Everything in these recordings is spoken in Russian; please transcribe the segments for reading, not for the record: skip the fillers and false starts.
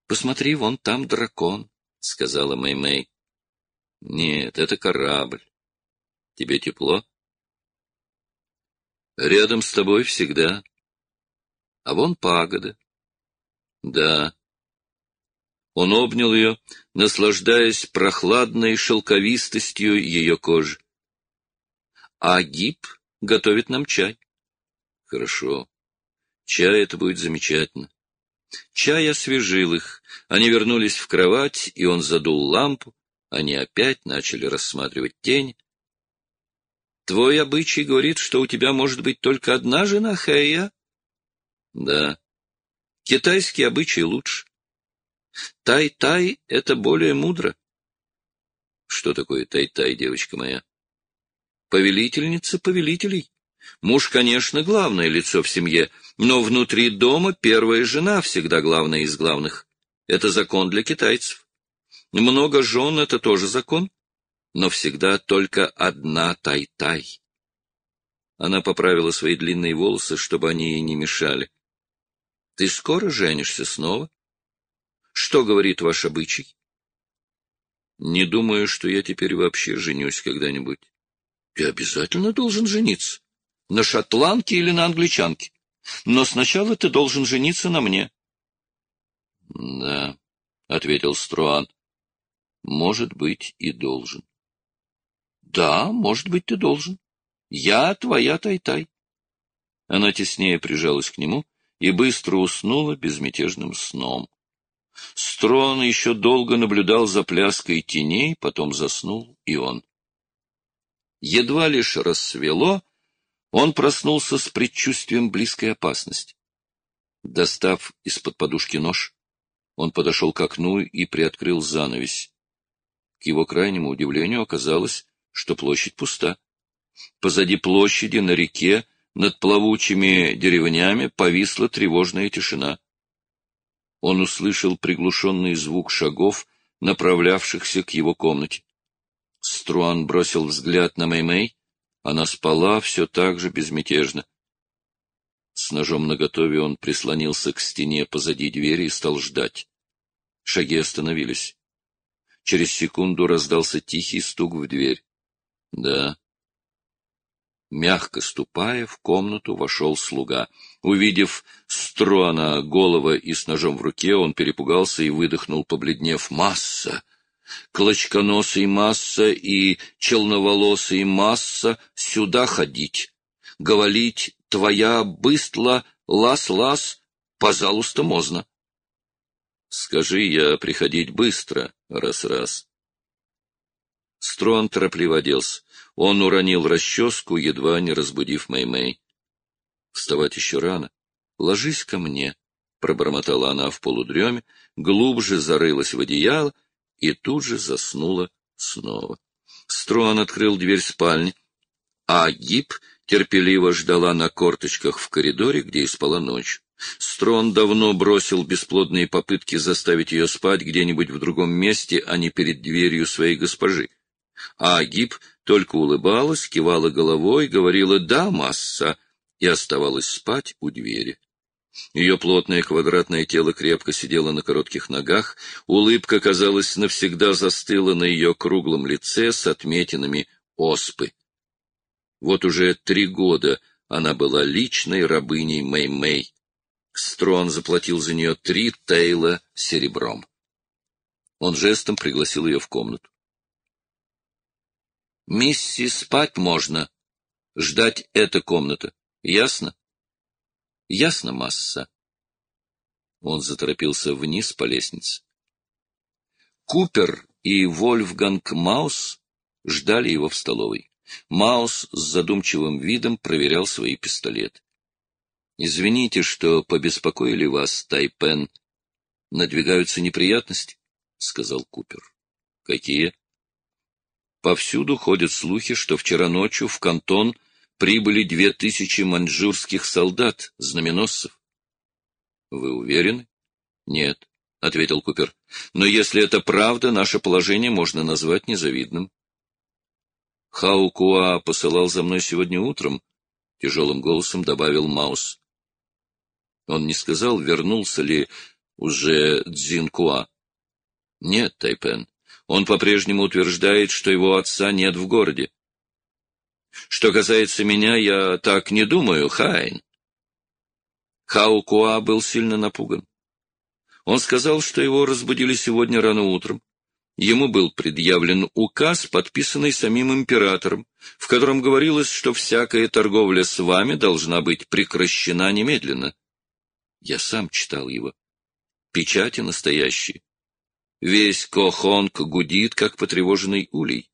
Посмотри, вон там дракон, — сказала Мэй-Мэй. — Нет, это корабль. Тебе тепло? — Рядом с тобой всегда. А вон пагода. — Да. Он обнял ее, наслаждаясь прохладной шелковистостью ее кожи. — А Гиб готовит нам чай. — Хорошо. Чай — это будет замечательно. Чай освежил их. Они вернулись в кровать, и он задул лампу. Они опять начали рассматривать тень. — Твой обычай говорит, что у тебя может быть только одна жена, Хэя? — Да. Китайский обычай лучше. Тай-тай — это более мудро. — Что такое тай-тай, девочка моя? — Повелительница повелителей. Муж, конечно, главное лицо в семье, но внутри дома первая жена всегда главная из главных. Это закон для китайцев. Много жен — это тоже закон, но всегда только одна тай-тай. Она поправила свои длинные волосы, чтобы они ей не мешали. — Ты скоро женишься снова? Что говорит ваш обычай? — Не думаю, что я теперь вообще женюсь когда-нибудь. — Ты обязательно должен жениться. На шотландке или на англичанке. Но сначала ты должен жениться на мне. — Да, — ответил Струан. — Может быть, и должен. — Да, может быть, ты должен. Я твоя тай-тай. Она теснее прижалась к нему и быстро уснула безмятежным сном. Струан еще долго наблюдал за пляской теней, потом заснул и он. Едва лишь рассвело, он проснулся с предчувствием близкой опасности. Достав из-под подушки нож, он подошел к окну и приоткрыл занавесь. К его крайнему удивлению оказалось, что площадь пуста. Позади площади на реке над плавучими деревнями повисла тревожная тишина. Он услышал приглушенный звук шагов, направлявшихся к его комнате. Струан бросил взгляд на Мэй-Мэй. Она спала все так же безмятежно. С ножом наготове он прислонился к стене позади двери и стал ждать. Шаги остановились. Через секунду раздался тихий стук в дверь. — Да. Мягко ступая, в комнату вошел слуга. Увидев Струана голого и с ножом в руке, он перепугался и выдохнул, побледнев. — Масса! Клочконосый Масса и челноволосый Масса сюда ходить. Говорить твоя быстла, лас-лас, пожалуйста, можно. Скажи я приходить быстро, раз-раз. Струан торопливо оделся. Он уронил расческу, едва не разбудив Мэй-Мэй. Вставать еще рано. Ложись ко мне, — пробормотала она в полудреме, глубже зарылась в одеяло и тут же заснула снова. Струан открыл дверь спальни, а Гиб терпеливо ждала на корточках в коридоре, где и спала ночью. Струан давно бросил бесплодные попытки заставить ее спать где-нибудь в другом месте, а не перед дверью своей госпожи. А Гиб только улыбалась, кивала головой, говорила «да, масса» и оставалась спать у двери. Ее плотное квадратное тело крепко сидело на коротких ногах, улыбка, казалось, навсегда застыла на ее круглом лице с отметинами оспы. Вот уже 3 года она была личной рабыней Мэй-Мэй. Струан заплатил за нее 3 тейла серебром. Он жестом пригласил ее в комнату. — Мисси, спать можно. Ждать эта комната. Ясно? — Ясно, масса. Он заторопился вниз по лестнице. Купер и Вольфганг Маус ждали его в столовой. Маус с задумчивым видом проверял свои пистолеты. — Извините, что побеспокоили вас, Тайпен. Надвигаются неприятности, — сказал Купер. — Какие? — Повсюду ходят слухи, что вчера ночью в Кантон прибыли 2000 маньчжурских солдат, знаменосцев. — Вы уверены? — Нет, — ответил Купер. — Но если это правда, наше положение можно назвать незавидным. — Хаукуа посылал за мной сегодня утром, — тяжелым голосом добавил Маус. Он не сказал, вернулся ли уже Цзинкуа? Нет, Тайпен. Он по-прежнему утверждает, что его отца нет в городе. Что касается меня, я так не думаю, Хайн. Хао Куа был сильно напуган. Он сказал, что его разбудили сегодня рано утром. Ему был предъявлен указ, подписанный самим императором, в котором говорилось, что всякая торговля с вами должна быть прекращена немедленно. Я сам читал его. Печати настоящие. Весь Кохонг гудит, как потревоженный улей.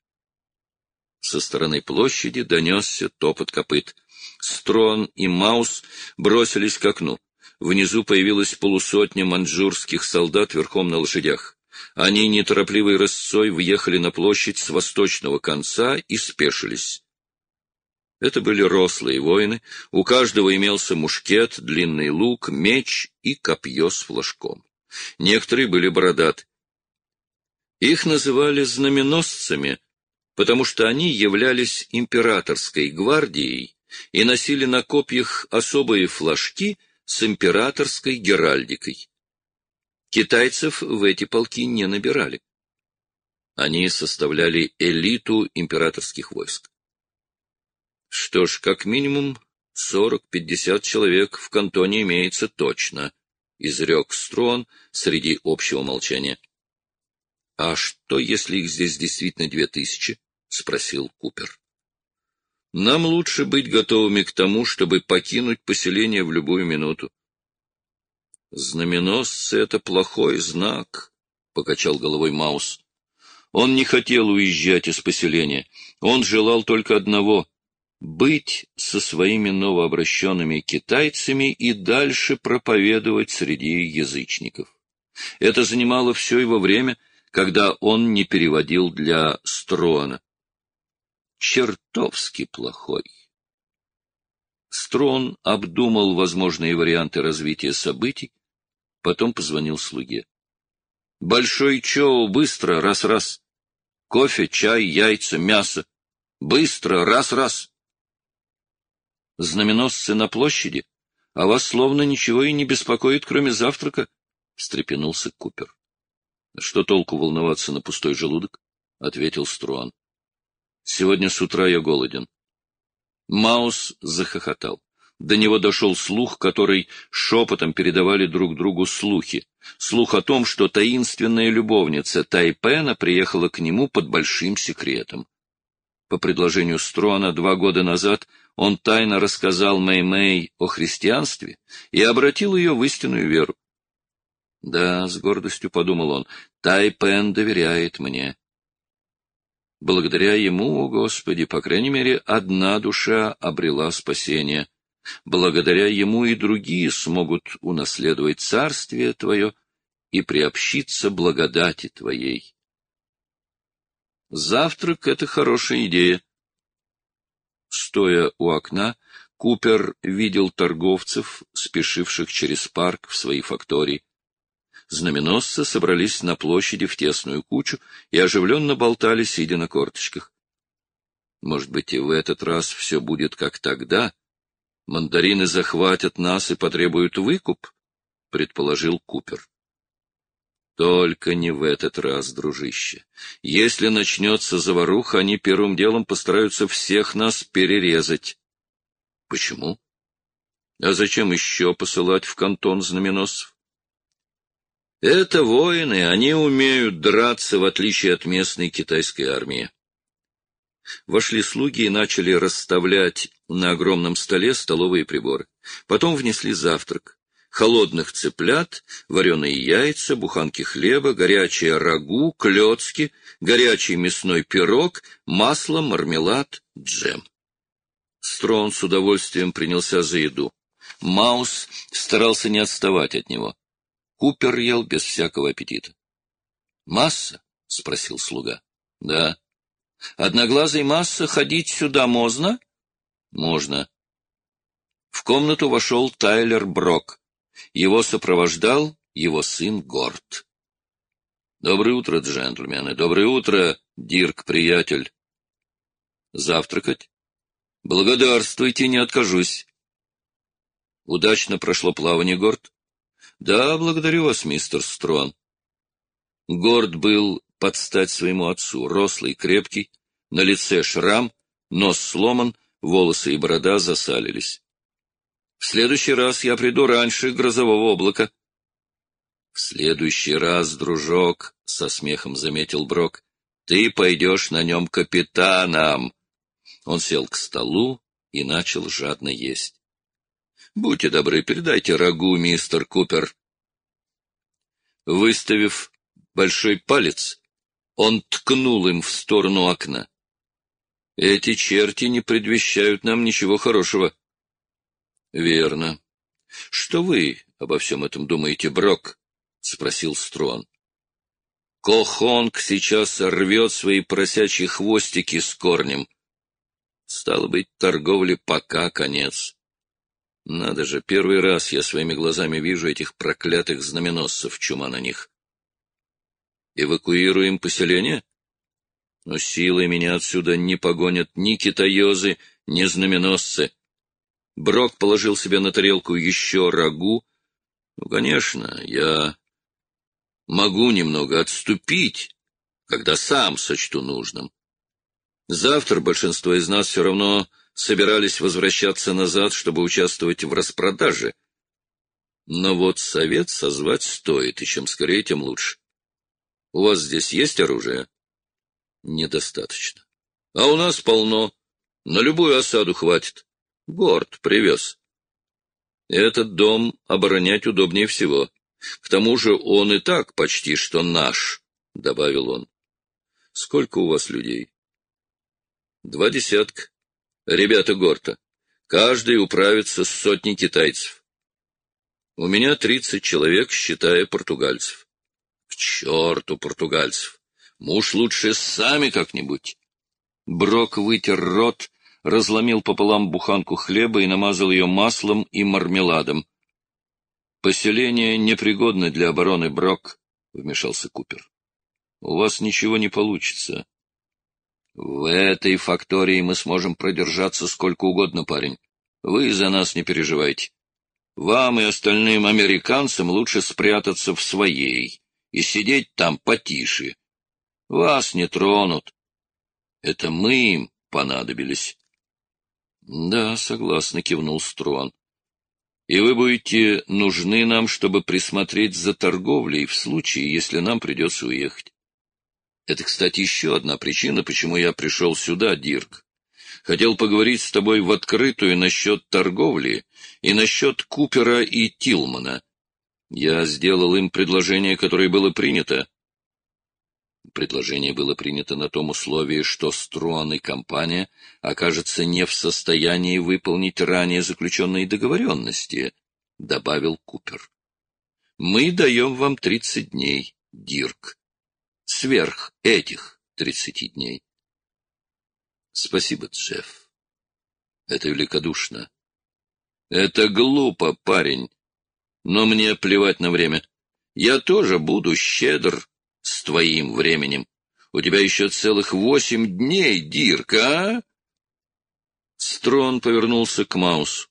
Со стороны площади донесся топот копыт. Строн и Маус бросились к окну. Внизу появилась полусотня маньчжурских солдат верхом на лошадях. Они неторопливой рысцой въехали на площадь с восточного конца и спешились. Это были рослые воины, у каждого имелся мушкет, длинный лук, меч и копье с флажком. Некоторые были бородаты. Их называли знаменосцами, потому что они являлись императорской гвардией и носили на копьях особые флажки с императорской геральдикой. Китайцев в эти полки не набирали. Они составляли элиту императорских войск. Что ж, как минимум 40-50 человек в кантоне имеется точно, — изрек Строн среди общего молчания. — А что, если их здесь действительно 2000? — спросил Купер. — Нам лучше быть готовыми к тому, чтобы покинуть поселение в любую минуту. — Знаменосцы — это плохой знак, — покачал головой Маус. Он не хотел уезжать из поселения. Он желал только одного — быть со своими новообращенными китайцами и дальше проповедовать среди язычников. Это занимало все его время, когда он не переводил для Строна. Чертовски плохой. Строн обдумал возможные варианты развития событий, потом позвонил слуге. — Большой Чоу, быстро, раз-раз. Кофе, чай, яйца, мясо. Быстро, раз-раз. Знаменосцы на площади, а вас словно ничего и не беспокоит, кроме завтрака, — встрепенулся Купер. — Что толку волноваться на пустой желудок? — ответил Струан. — Сегодня с утра я голоден. Маус захохотал. До него дошел слух, который шепотом передавали друг другу слухи. Слух о том, что таинственная любовница Тайпена приехала к нему под большим секретом. По предложению Струана 2 года назад он тайно рассказал Мэй-Мэй о христианстве и обратил ее в истинную веру. Да, с гордостью подумал он, Тайпен доверяет мне. Благодаря ему, о Господи, по крайней мере, одна душа обрела спасение. Благодаря ему и другие смогут унаследовать царствие Твое и приобщиться благодати Твоей. Завтрак — это хорошая идея. Стоя у окна, Купер видел торговцев, спешивших через парк в свои фактории. Знаменосцы собрались на площади в тесную кучу и оживленно болтали, сидя на корточках. Может быть, и в этот раз все будет как тогда? Мандарины захватят нас и потребуют выкуп, — предположил Купер. Только не в этот раз, дружище. Если начнется заваруха, они первым делом постараются всех нас перерезать. Почему? А зачем еще посылать в кантон знаменосцев? Это воины, они умеют драться, в отличие от местной китайской армии. Вошли слуги и начали расставлять на огромном столе столовые приборы. Потом внесли завтрак. Холодных цыплят, вареные яйца, буханки хлеба, горячее рагу, клёцки, горячий мясной пирог, масло, мармелад, джем. Строн с удовольствием принялся за еду. Маус старался не отставать от него. Купер ел без всякого аппетита. — Масса? — спросил слуга. — Да. — Одноглазый Масса, ходить сюда можно? — Можно. В комнату вошел Тайлер Брок. Его сопровождал его сын Горд. — Доброе утро, джентльмены. Доброе утро, Дирк-приятель. — Завтракать? — Благодарствуйте, не откажусь. — Удачно прошло плавание, Горд? Да, благодарю вас, мистер Строн. Горд был под стать своему отцу, рослый, крепкий, на лице шрам, нос сломан, волосы и борода засалились. В следующий раз я приду раньше грозового облака. — В следующий раз, дружок, — со смехом заметил Брок, — ты пойдешь на нем капитаном. Он сел к столу и начал жадно есть. — Будьте добры, передайте рагу, мистер Купер. Выставив большой палец, он ткнул им в сторону окна. — Эти черти не предвещают нам ничего хорошего. — Верно. — Что вы обо всем этом думаете, Брок? — спросил Строн. — Кохонг сейчас рвет свои поросячьи хвостики с корнем. Стало быть, торговле пока конец. Надо же, первый раз я своими глазами вижу этих проклятых знаменосцев, чума на них. Эвакуируем поселение? Но силой меня отсюда не погонят ни китаёзы, ни знаменосцы. Брок положил себе на тарелку еще рагу. Ну, конечно, я могу немного отступить, когда сам сочту нужным. Завтра большинство из нас все равно собирались возвращаться назад, чтобы участвовать в распродаже. Но вот совет созвать стоит, и чем скорее, тем лучше. У вас здесь есть оружие? Недостаточно. А у нас полно. На любую осаду хватит. Горд привез. Этот дом оборонять удобнее всего. К тому же он и так почти что наш, — добавил он. Сколько у вас людей? 20. Ребята Горта. Каждый управится с сотней китайцев. У меня 30 человек, считая португальцев. К черту португальцев! Муж лучше сами как-нибудь. Брок вытер рот, разломил пополам буханку хлеба и намазал ее маслом и мармеладом. — Поселение непригодно для обороны, Брок, — вмешался Купер. — У вас ничего не получится. В этой фактории мы сможем продержаться сколько угодно, парень. Вы за нас не переживайте. Вам и остальным американцам лучше спрятаться в своей и сидеть там потише. Вас не тронут. Это мы им понадобились. — Да, согласно, — кивнул Строн. — И вы будете нужны нам, чтобы присмотреть за торговлей в случае, если нам придется уехать. Это, кстати, еще одна причина, почему я пришел сюда, Дирк. Хотел поговорить с тобой в открытую насчет торговли и насчет Купера и Тилмана. Я сделал им предложение, которое было принято. Предложение было принято на том условии, что Строн и компания окажутся не в состоянии выполнить ранее заключенные договоренности, — добавил Купер. Мы даем вам 30 дней, Дирк. Сверх этих 30 дней. Спасибо, Джефф. Это великодушно. Это глупо, парень. Но мне плевать на время. Я тоже буду щедр с твоим временем. У тебя еще целых 8 дней, Дирк, а? Строн повернулся к Маусу.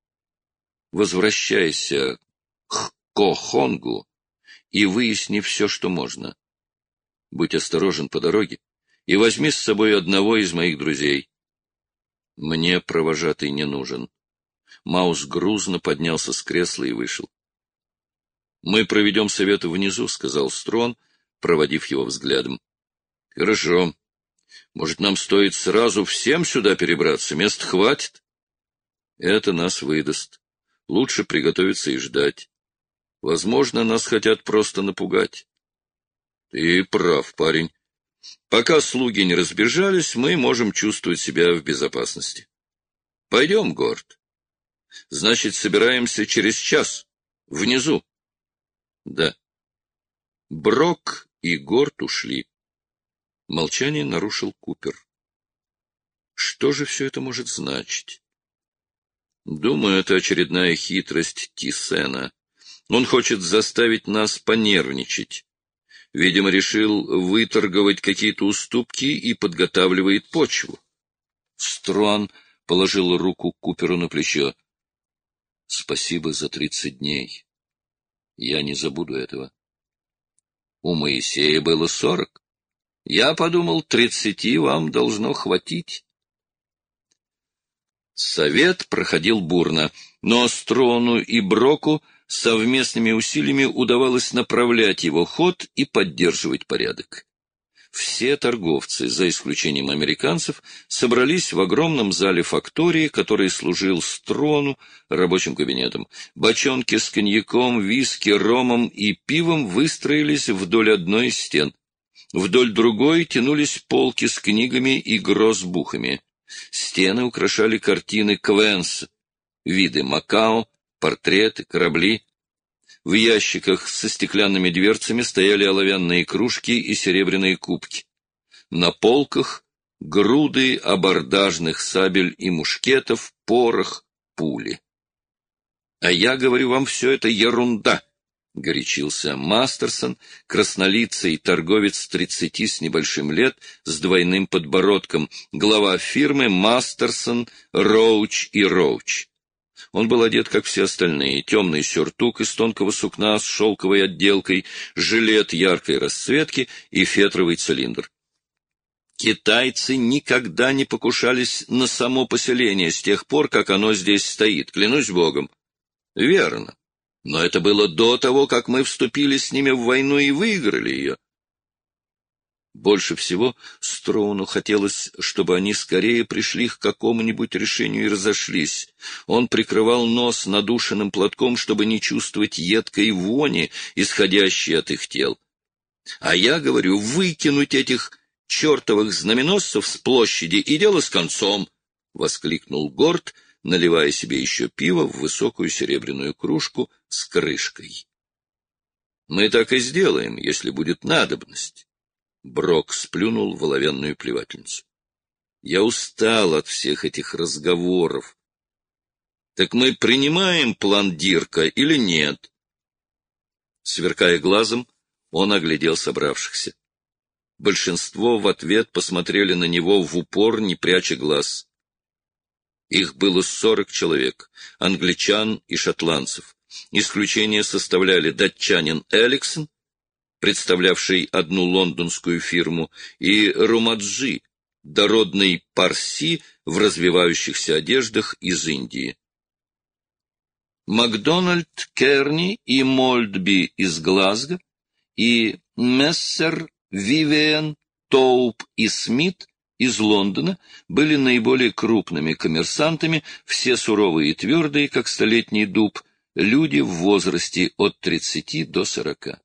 Возвращайся к Кохонгу и выясни все, что можно. Будь осторожен по дороге и возьми с собой одного из моих друзей. Мне провожатый не нужен. Маус грузно поднялся с кресла и вышел. — Мы проведем совет внизу, — сказал Строн, проводив его взглядом. — Хорошо. Может, нам стоит сразу всем сюда перебраться? Мест хватит? Это нас выдаст. Лучше приготовиться и ждать. Возможно, нас хотят просто напугать. Ты прав, парень. Пока слуги не разбежались, мы можем чувствовать себя в безопасности. Пойдем, Горд. Значит, собираемся через час. Внизу. Да. Брок и Горд ушли. Молчание нарушил Купер. Что же все это может значить? Думаю, это очередная хитрость Тисена. Он хочет заставить нас понервничать. Видимо, решил выторговать какие-то уступки и подготавливает почву. Строн положил руку Куперу на плечо. — Спасибо за 30 дней. Я не забуду этого. У Моисея было 40. Я подумал, 30 вам должно хватить. Совет проходил бурно, но Строну и Броку совместными усилиями удавалось направлять его ход и поддерживать порядок. Все торговцы, за исключением американцев, собрались в огромном зале фактории, который служил Строну рабочим кабинетом. Бочонки с коньяком, виски, ромом и пивом выстроились вдоль одной из стен. Вдоль другой тянулись полки с книгами и гроссбухами. Стены украшали картины Квенса, виды Макао, портреты, корабли. В ящиках со стеклянными дверцами стояли оловянные кружки и серебряные кубки. На полках груды абордажных сабель и мушкетов, порох, пули. — А я говорю вам, все это ерунда! — горячился Мастерсон, краснолицый торговец 30 с небольшим лет, с двойным подбородком, глава фирмы Мастерсон, Роуч и Роуч. Он был одет, как все остальные, темный сюртук из тонкого сукна с шелковой отделкой, жилет яркой расцветки и фетровый цилиндр. Китайцы никогда не покушались на само поселение с тех пор, как оно здесь стоит, клянусь Богом. Верно. Но это было до того, как мы вступили с ними в войну и выиграли ее. Больше всего Строуну хотелось, чтобы они скорее пришли к какому-нибудь решению и разошлись. Он прикрывал нос надушенным платком, чтобы не чувствовать едкой вони, исходящей от их тел. А я говорю, выкинуть этих чертовых знаменосцев с площади, и дело с концом! — воскликнул Горд, наливая себе еще пиво в высокую серебряную кружку с крышкой. — Мы так и сделаем, если будет надобность. Брок сплюнул в оловянную плевательницу. Я устал от всех этих разговоров. Так мы принимаем план Дирка или нет? Сверкая глазом, он оглядел собравшихся. Большинство в ответ посмотрели на него в упор, не пряча глаз. Их было 40 человек, англичан и шотландцев. Исключение составляли датчанин Эликсон, представлявший одну лондонскую фирму, и Румаджи, дородный парси в развивающихся одеждах из Индии. Макдональд Керни и Мольдби из Глазго, и Мессер, Вивиан, Тоуп и Смит из Лондона были наиболее крупными коммерсантами, все суровые и твердые, как столетний дуб, люди в возрасте от 30 до 40.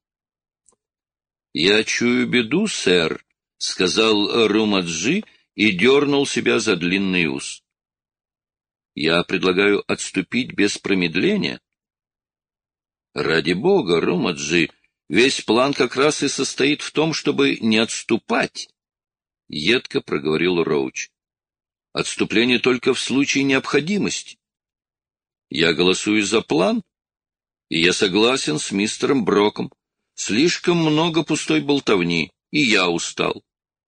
— Я чую беду, сэр, — сказал Румаджи и дернул себя за длинный ус. — Я предлагаю отступить без промедления. — Ради бога, Румаджи, весь план как раз и состоит в том, чтобы не отступать, — едко проговорил Роуч. — Отступление только в случае необходимости. Я голосую за план, и я согласен с мистером Броком. Слишком много пустой болтовни, и я устал.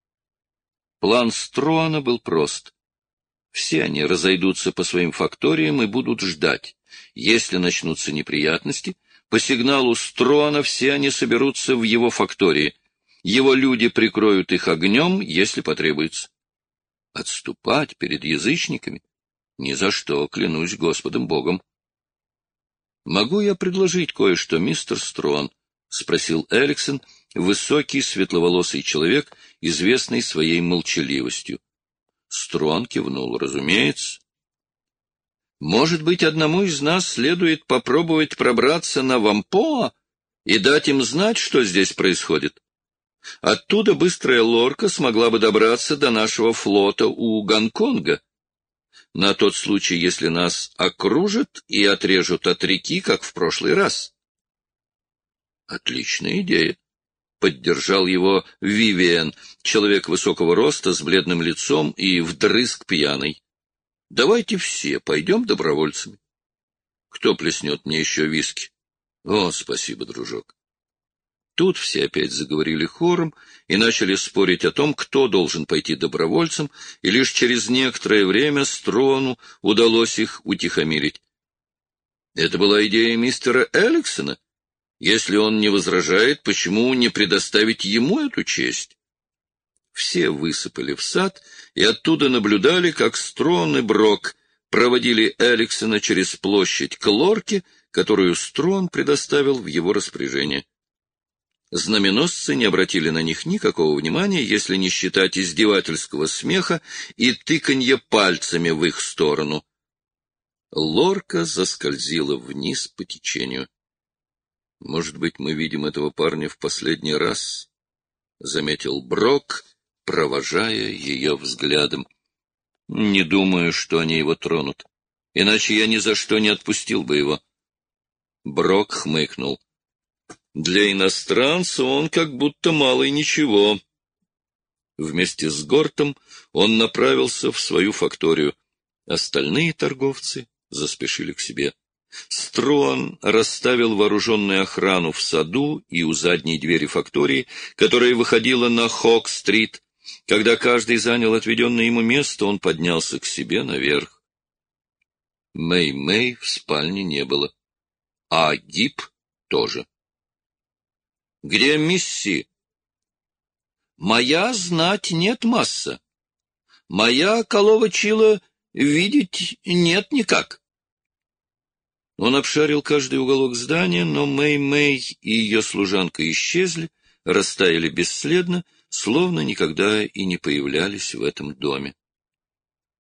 План Строана был прост. Все они разойдутся по своим факториям и будут ждать. Если начнутся неприятности, по сигналу Строана все они соберутся в его фактории. Его люди прикроют их огнем, если потребуется. Отступать перед язычниками? Ни за что, клянусь Господом Богом. — Могу я предложить кое-что, мистер Строан? — спросил Эриксон, высокий, светловолосый человек, известный своей молчаливостью. Строан кивнул. — Разумеется. — Может быть, одному из нас следует попробовать пробраться на Вампоа и дать им знать, что здесь происходит? Оттуда быстрая лорка смогла бы добраться до нашего флота у Гонконга. На тот случай, если нас окружат и отрежут от реки, как в прошлый раз. Отличная идея. Поддержал его Вивиан, человек высокого роста, с бледным лицом и вдрызг пьяный. Давайте все пойдем добровольцами. Кто плеснет мне еще виски? О, спасибо, дружок. Тут все опять заговорили хором и начали спорить о том, кто должен пойти добровольцем, и лишь через некоторое время Строану удалось их утихомирить. Это была идея мистера Эликсона. Если он не возражает, почему не предоставить ему эту честь? Все высыпали в сад и оттуда наблюдали, как Строн и Брок проводили Эликсона через площадь к лорке, которую Строн предоставил в его распоряжение. Знаменосцы не обратили на них никакого внимания, если не считать издевательского смеха и тыканья пальцами в их сторону. Лорка заскользила вниз по течению. — Может быть, мы видим этого парня в последний раз? — заметил Брок, провожая ее взглядом. — Не думаю, что они его тронут. Иначе я ни за что не отпустил бы его. Брок хмыкнул. Для иностранца он как будто малый ничего. Вместе с Гортом он направился в свою факторию. Остальные торговцы заспешили к себе. Строн расставил вооруженную охрану в саду и у задней двери фактории, которая выходила на Хок-стрит. Когда каждый занял отведенное ему место, он поднялся к себе наверх. Мэй-Мэй в спальне не было, а Гип тоже. — Где мисси? — Моя знать нет, масса. Моя колова-чила видеть нет никак. Он обшарил каждый уголок здания, но Мэй-Мэй и ее служанка исчезли, растаяли бесследно, словно никогда и не появлялись в этом доме.